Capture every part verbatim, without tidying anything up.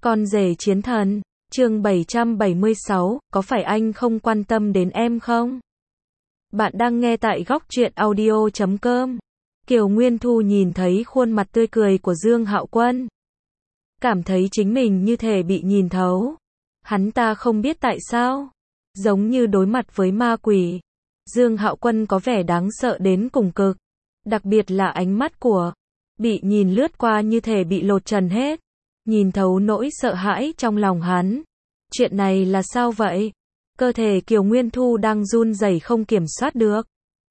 Con rể chiến thần, chương bảy trăm bảy mươi sáu, có phải anh không quan tâm đến em không? Bạn đang nghe tại góc truyện audio chấm com. Kiều Nguyên Thu nhìn thấy khuôn mặt tươi cười của Dương Hạo Quân, cảm thấy chính mình như thể bị nhìn thấu. Hắn ta không biết tại sao, giống như đối mặt với ma quỷ. Dương Hạo Quân có vẻ đáng sợ đến cùng cực, đặc biệt là ánh mắt của bị nhìn lướt qua như thể bị lột trần hết, nhìn thấu nỗi sợ hãi trong lòng hắn. Chuyện này là sao vậy? Cơ thể Kiều Nguyên Thu đang run rẩy không kiểm soát được.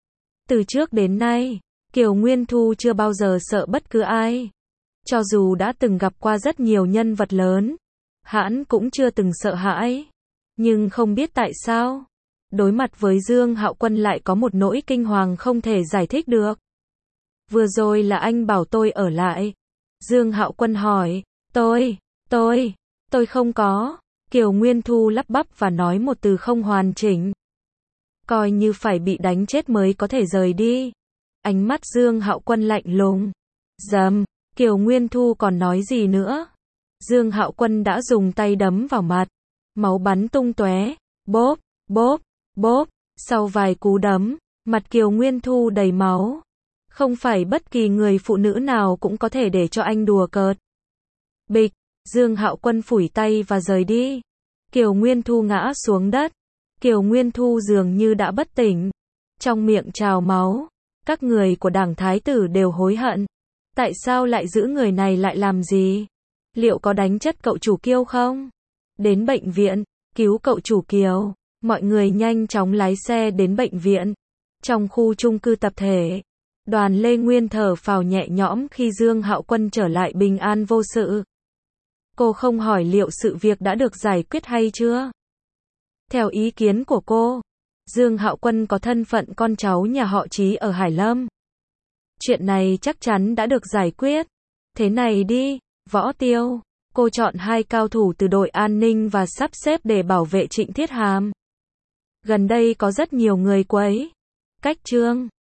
Từ trước đến nay, Kiều Nguyên Thu chưa bao giờ sợ bất cứ ai. Cho dù đã từng gặp qua rất nhiều nhân vật lớn, hắn cũng chưa từng sợ hãi. Nhưng không biết tại sao, đối mặt với Dương Hạo Quân lại có một nỗi kinh hoàng không thể giải thích được. Vừa rồi là anh bảo tôi ở lại. Dương Hạo Quân hỏi. Tôi, tôi, tôi không có. Kiều Nguyên Thu lắp bắp và nói một từ không hoàn chỉnh. Coi như phải bị đánh chết mới có thể rời đi. Ánh mắt Dương Hạo Quân lạnh lùng. Dầm, Kiều Nguyên Thu còn nói gì nữa? Dương Hạo Quân đã dùng tay đấm vào mặt. Máu bắn tung tóe. Bốp, bốp, bốp. Sau vài cú đấm, mặt Kiều Nguyên Thu đầy máu. Không phải bất kỳ người phụ nữ nào cũng có thể để cho anh đùa cợt. Bịch, Dương Hạo Quân phủi tay và rời đi. Kiều Nguyên Thu ngã xuống đất. Kiều Nguyên Thu dường như đã bất tỉnh. Trong miệng trào máu. Các người của đảng Thái tử đều hối hận. Tại sao lại giữ người này lại làm gì? Liệu có đánh chất cậu chủ Kiều không? Đến bệnh viện, cứu cậu chủ Kiều. Mọi người nhanh chóng lái xe đến bệnh viện. Trong khu chung cư tập thể, Đoàn Lê Nguyên thở phào nhẹ nhõm khi Dương Hạo Quân trở lại bình an vô sự. Cô không hỏi liệu sự việc đã được giải quyết hay chưa? Theo ý kiến của cô, Dương Hạo Quân có thân phận con cháu nhà họ Trí ở Hải Lâm. Chuyện này chắc chắn đã được giải quyết. Thế này đi, Võ Tiêu, cô chọn hai cao thủ từ đội an ninh và sắp xếp để bảo vệ Trịnh Thiết Hàm. Gần đây có rất nhiều người quấy. Cách Trương